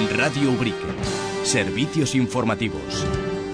Radio Ubrique. Servicios informativos.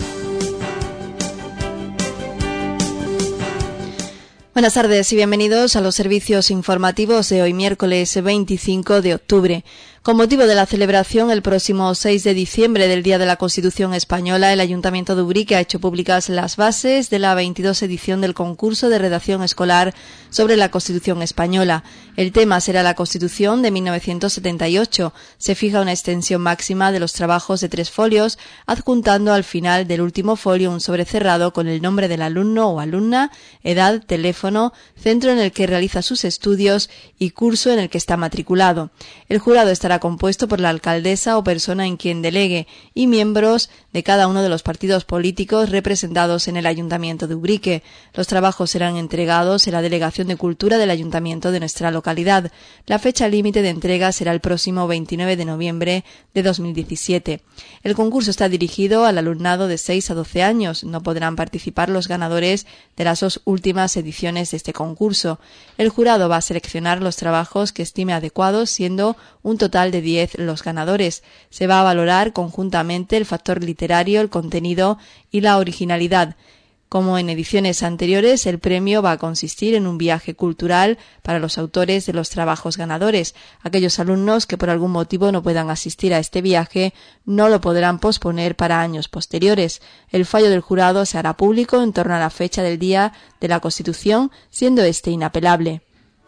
Buenas tardes y bienvenidos a los servicios informativos de hoy miércoles 25 de octubre. Con motivo de la celebración el próximo 6 de diciembre del Día de la Constitución Española, el Ayuntamiento de Ubrique ha hecho públicas las bases de la 22 edición del concurso de redacción escolar sobre la Constitución Española. El tema será la Constitución de 1978. Se fija una extensión máxima de los trabajos de 3 folios, adjuntando al final del último folio un sobrecerrado con el nombre del alumno o alumna, edad, teléfono, centro en el que realiza sus estudios y curso en el que está matriculado. El jurado estará compuesto por la alcaldesa o persona en quien delegue y miembros de cada uno de los partidos políticos representados en el Ayuntamiento de Ubrique. Los trabajos serán entregados en la Delegación de Cultura del Ayuntamiento de nuestra localidad. La fecha límite de entrega será el próximo 29 de noviembre de 2017. El concurso está dirigido al alumnado de 6 a 12 años. No podrán participar los ganadores de las 2 últimas ediciones de este concurso. El jurado va a seleccionar los trabajos que estime adecuados, siendo un total de 10 los ganadores. Se va a valorar conjuntamente el factor literario, el contenido y la originalidad. Como en ediciones anteriores, el premio va a consistir en un viaje cultural para los autores de los trabajos ganadores. Aquellos alumnos que por algún motivo no puedan asistir a este viaje no lo podrán posponer para años posteriores. El fallo del jurado se hará público en torno a la fecha del Día de la Constitución, siendo este inapelable.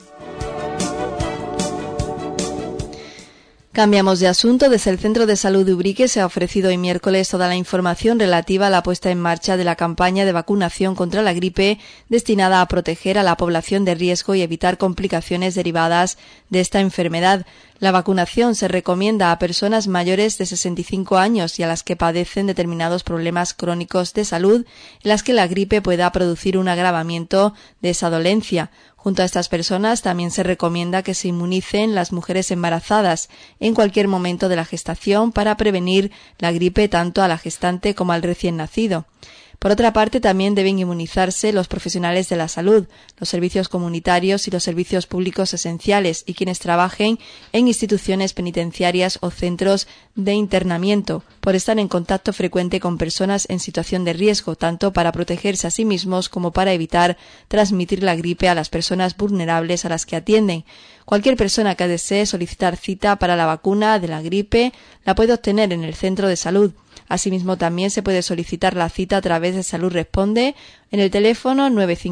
Cambiamos de asunto. Desde el Centro de Salud de Ubrique se ha ofrecido hoy miércoles toda la información relativa a la puesta en marcha de la campaña de vacunación contra la gripe destinada a proteger a la población de riesgo y evitar complicaciones derivadas de esta enfermedad. La vacunación se recomienda a personas mayores de 65 años y a las que padecen determinados problemas crónicos de salud en las que la gripe pueda producir un agravamiento de esa dolencia. Junto a estas personas también se recomienda que se inmunicen las mujeres embarazadas en cualquier momento de la gestación para prevenir la gripe tanto a la gestante como al recién nacido. Por otra parte, también deben inmunizarse los profesionales de la salud, los servicios comunitarios y los servicios públicos esenciales y quienes trabajen en instituciones penitenciarias o centros de internamiento, por estar en contacto frecuente con personas en situación de riesgo, tanto para protegerse a sí mismos como para evitar transmitir la gripe a las personas vulnerables a las que atienden. Cualquier persona que desee solicitar cita para la vacuna de la gripe la puede obtener en el centro de salud. Asimismo, también se puede solicitar la cita a través de Salud Responde en el teléfono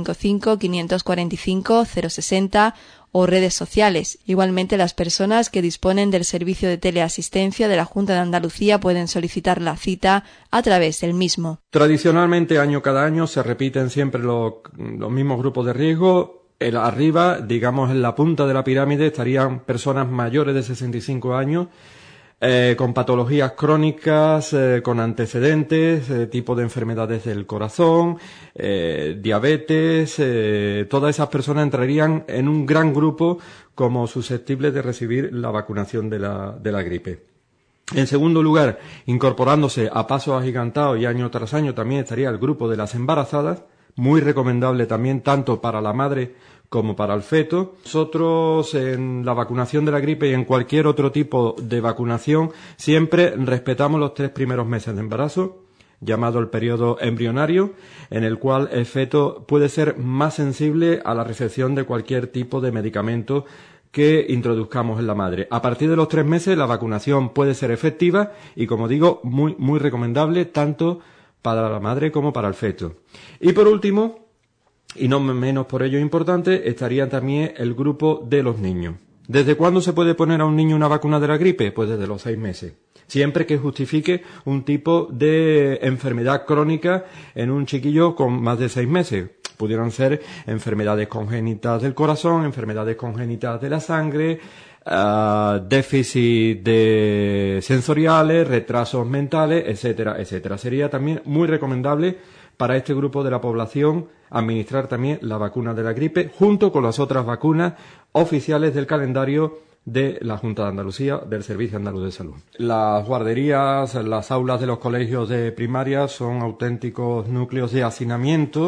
955-545-060 o redes sociales. Igualmente, las personas que disponen del servicio de teleasistencia de la Junta de Andalucía pueden solicitar la cita a través del mismo. Tradicionalmente, cada año, se repiten siempre los mismos grupos de riesgo. Arriba, digamos en la punta de la pirámide, estarían personas mayores de 65 años, con patologías crónicas, con antecedentes, tipo de enfermedades del corazón, diabetes. Todas esas personas entrarían en un gran grupo como susceptibles de recibir la vacunación de la gripe. En segundo lugar, incorporándose a pasos agigantados y año tras año, también estaría el grupo de las embarazadas, muy recomendable también tanto para la madre como para el feto. Nosotros en la vacunación de la gripe y en cualquier otro tipo de vacunación siempre respetamos los 3 primeros meses de embarazo, llamado el periodo embrionario, en el cual el feto puede ser más sensible a la recepción de cualquier tipo de medicamento que introduzcamos en la madre. A partir de los 3 meses la vacunación puede ser efectiva y, como digo, muy, muy recomendable tanto para la madre como para el feto. Y por último, y no menos por ello importante, estaría también el grupo de los niños. ¿Desde cuándo se puede poner a un niño una vacuna de la gripe? Pues desde los 6 meses. Siempre que justifique un tipo de enfermedad crónica en un chiquillo con más de 6 meses. Pudieran ser enfermedades congénitas del corazón, enfermedades congénitas de la sangre, déficit sensoriales, retrasos mentales, etcétera, etcétera. Sería también muy recomendable para este grupo de la población administrar también la vacuna de la gripe junto con las otras vacunas oficiales del calendario de la Junta de Andalucía, del Servicio Andaluz de Salud. Las guarderías, las aulas de los colegios de primaria son auténticos núcleos de hacinamiento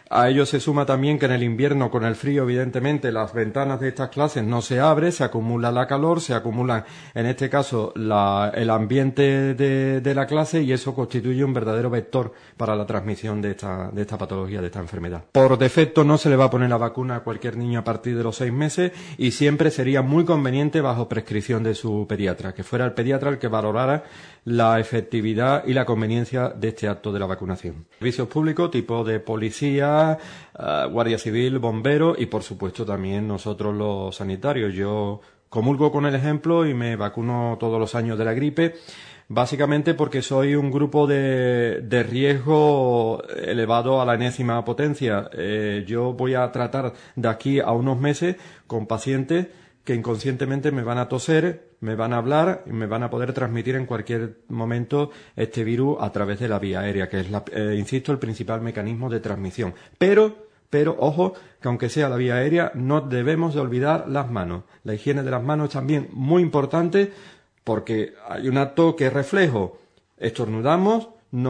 A ello se suma también que en el invierno, con el frío, evidentemente, las ventanas de estas clases no se abren, se acumula la calor, se acumulan, en este caso, el ambiente de la clase, y eso constituye un verdadero vector para la transmisión de esta patología, de esta enfermedad. Por defecto no se le va a poner la vacuna a cualquier niño a partir de los 6 meses, y siempre sería muy conveniente bajo prescripción de su pediatra, que fuera el pediatra el que valorara la efectividad y la conveniencia de este acto de la vacunación. Servicios públicos tipo de policía, Guardia Civil, bomberos y por supuesto también nosotros los sanitarios. Yo comulgo con el ejemplo y me vacuno todos los años de la gripe, básicamente porque soy un grupo de riesgo elevado a la enésima potencia. Yo voy a tratar de aquí a unos meses con pacientes que inconscientemente me van a toser, me van a hablar y me van a poder transmitir en cualquier momento este virus a través de la vía aérea, que es, insisto, el principal mecanismo de transmisión. Pero, ojo, que aunque sea la vía aérea, no debemos de olvidar las manos. La higiene de las manos es también muy importante porque hay un acto que es reflejo. Estornudamos,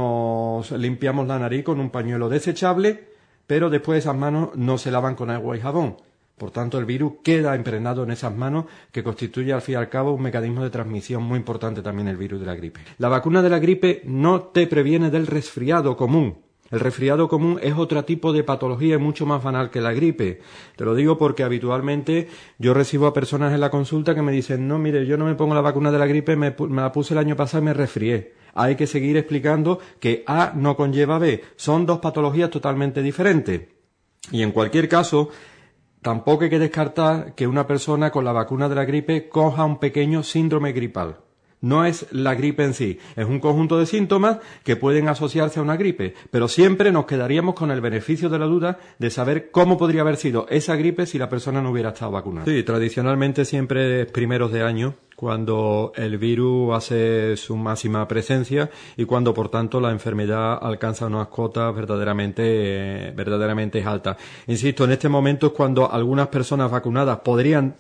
nos limpiamos la nariz con un pañuelo desechable, pero después esas manos no se lavan con agua y jabón. Por tanto, el virus queda impregnado en esas manos, que constituye al fin y al cabo un mecanismo de transmisión muy importante también el virus de la gripe. La vacuna de la gripe no te previene del resfriado común. El resfriado común es otro tipo de patología y mucho más banal que la gripe. Te lo digo porque habitualmente yo recibo a personas en la consulta que me dicen: no, mire, yo no me pongo la vacuna de la gripe, me la puse el año pasado y me resfrié. Hay que seguir explicando que A no conlleva B. Son dos patologías totalmente diferentes. Y en cualquier caso, tampoco hay que descartar que una persona con la vacuna de la gripe coja un pequeño síndrome gripal. No es la gripe en sí, es un conjunto de síntomas que pueden asociarse a una gripe, pero siempre nos quedaríamos con el beneficio de la duda de saber cómo podría haber sido esa gripe si la persona no hubiera estado vacunada. Sí, tradicionalmente siempre es primeros de año cuando el virus hace su máxima presencia y cuando, por tanto, la enfermedad alcanza unas cotas verdaderamente altas. Insisto, en este momento es cuando algunas personas vacunadas podrían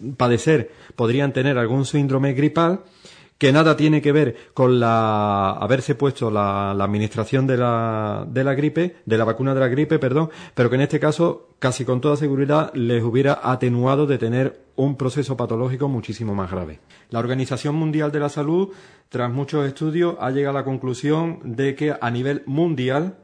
tener algún síndrome gripal, que nada tiene que ver con haberse puesto la administración de la vacuna de la gripe, pero que en este caso casi con toda seguridad les hubiera atenuado de tener un proceso patológico muchísimo más grave. La Organización Mundial de la Salud, tras muchos estudios, ha llegado a la conclusión de que a nivel mundial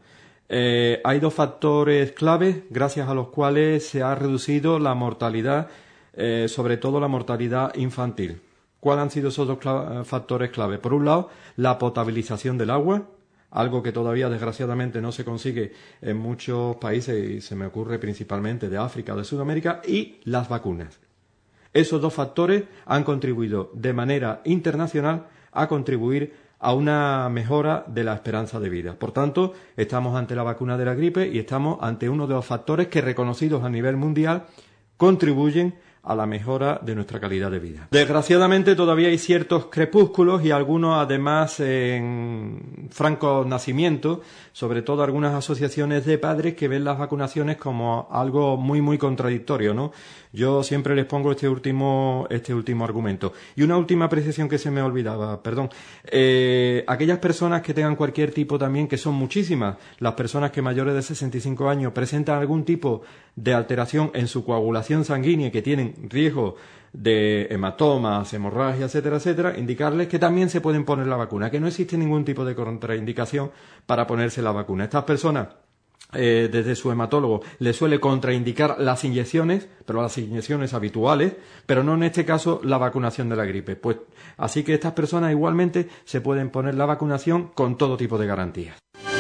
hay dos factores claves gracias a los cuales se ha reducido la mortalidad, sobre todo la mortalidad infantil. ¿Cuáles han sido esos dos factores clave? Por un lado, la potabilización del agua, algo que todavía desgraciadamente no se consigue en muchos países, y se me ocurre principalmente de África o de Sudamérica, y las vacunas. Esos dos factores han contribuido de manera internacional a contribuir a una mejora de la esperanza de vida. Por tanto, estamos ante la vacuna de la gripe y estamos ante uno de los factores que, reconocidos a nivel mundial, contribuyen a la mejora de nuestra calidad de vida. Desgraciadamente todavía hay ciertos crepúsculos y algunos además en franco nacimiento, sobre todo algunas asociaciones de padres que ven las vacunaciones como algo muy muy contradictorio, ¿no? Yo siempre les pongo este último argumento. Y una última apreciación que se me olvidaba, aquellas personas que tengan cualquier tipo también, que son muchísimas, las personas que mayores de 65 años presentan algún tipo de alteración en su coagulación sanguínea y que tienen riesgo de hematomas, hemorragias, etcétera, etcétera, indicarles que también se pueden poner la vacuna, que no existe ningún tipo de contraindicación para ponerse la vacuna. Estas personas, desde su hematólogo, le suele contraindicar las inyecciones, pero las inyecciones habituales, pero no en este caso la vacunación de la gripe. Pues así que estas personas igualmente se pueden poner la vacunación con todo tipo de garantías.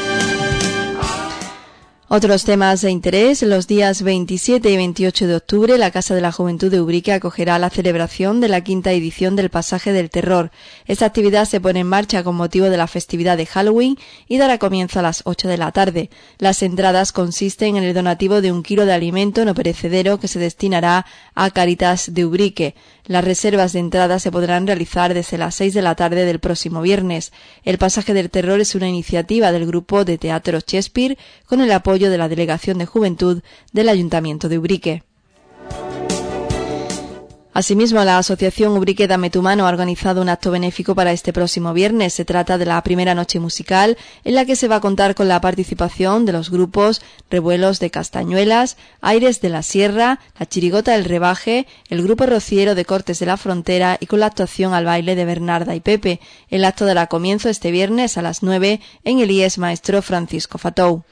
Otros temas de interés. Los días 27 y 28 de octubre, la Casa de la Juventud de Ubrique acogerá la celebración de la 5ª edición del Pasaje del Terror. Esta actividad se pone en marcha con motivo de la festividad de Halloween y dará comienzo a las 8 de la tarde. Las entradas consisten en el donativo de 1 kilo de alimento no perecedero que se destinará a Cáritas de Ubrique. Las reservas de entradas se podrán realizar desde las 6 de la tarde del próximo viernes. El Pasaje del Terror es una iniciativa del grupo de teatro Shakespeare con el apoyo de la Delegación de Juventud del Ayuntamiento de Ubrique. Asimismo, la Asociación Ubrique Dame tu Mano ha organizado un acto benéfico para este próximo viernes. Se trata de la primera noche musical en la que se va a contar con la participación de los grupos Revuelos de Castañuelas, Aires de la Sierra, La Chirigota del Rebaje, el grupo rociero de Cortes de la Frontera y con la actuación al baile de Bernarda y Pepe. El acto dará comienzo este viernes a las 9 en el IES Maestro Francisco Fatou.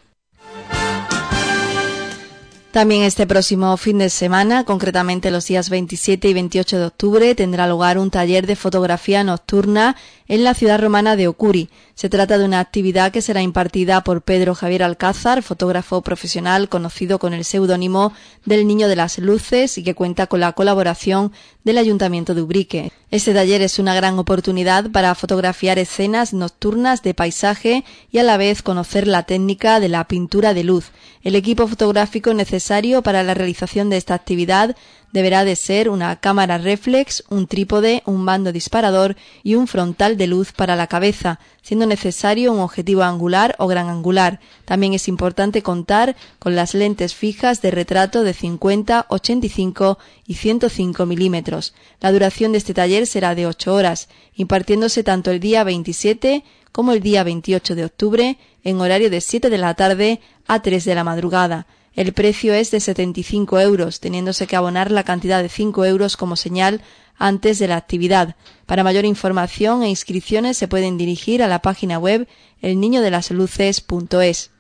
También este próximo fin de semana, concretamente los días 27 y 28 de octubre, tendrá lugar un taller de fotografía nocturna en la ciudad romana de Ocuri. Se trata de una actividad que será impartida por Pedro Javier Alcázar, fotógrafo profesional conocido con el seudónimo del Niño de las Luces y que cuenta con la colaboración del Ayuntamiento de Ubrique. Este taller es una gran oportunidad para fotografiar escenas nocturnas de paisaje y a la vez conocer la técnica de la pintura de luz. El equipo fotográfico necesario para la realización de esta actividad deberá de ser una cámara reflex, un trípode, un mando disparador y un frontal de luz para la cabeza, siendo necesario un objetivo angular o gran angular. También es importante contar con las lentes fijas de retrato de 50, 85 y 105 milímetros. La duración de este taller será de 8 horas, impartiéndose tanto el día 27 como el día 28 de octubre en horario de 7 de la tarde a 3 de la madrugada. El precio es de 75 euros, teniéndose que abonar la cantidad de 5 euros como señal antes de la actividad. Para mayor información e inscripciones se pueden dirigir a la página web elniñodelasluces.es.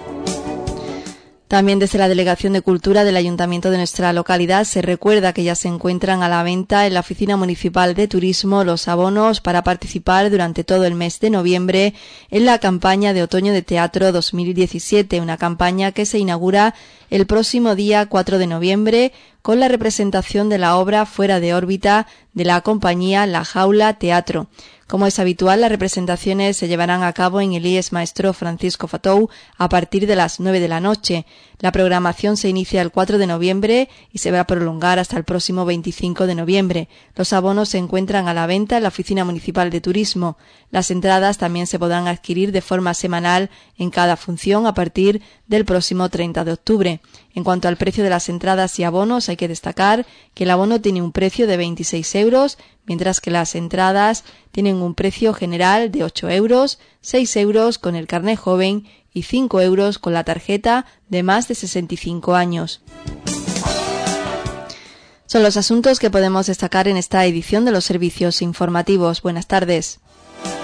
También desde la Delegación de Cultura del Ayuntamiento de nuestra localidad se recuerda que ya se encuentran a la venta en la Oficina Municipal de Turismo los abonos para participar durante todo el mes de noviembre en la campaña de Otoño de Teatro 2017, una campaña que se inaugura el próximo día 4 de noviembre con la representación de la obra Fuera de órbita de la compañía La Jaula Teatro. Como es habitual, las representaciones se llevarán a cabo en el IES Maestro Francisco Fatou a partir de las 9 de la noche. La programación se inicia el 4 de noviembre y se va a prolongar hasta el próximo 25 de noviembre. Los abonos se encuentran a la venta en la Oficina Municipal de Turismo. Las entradas también se podrán adquirir de forma semanal en cada función a partir del próximo 30 de octubre. En cuanto al precio de las entradas y abonos, hay que destacar que el abono tiene un precio de 26 euros, mientras que las entradas tienen un precio general de 8 euros, 6 euros con el carné joven y 5 euros con la tarjeta de más de 65 años. Son los asuntos que podemos destacar en esta edición de los servicios informativos. Buenas tardes.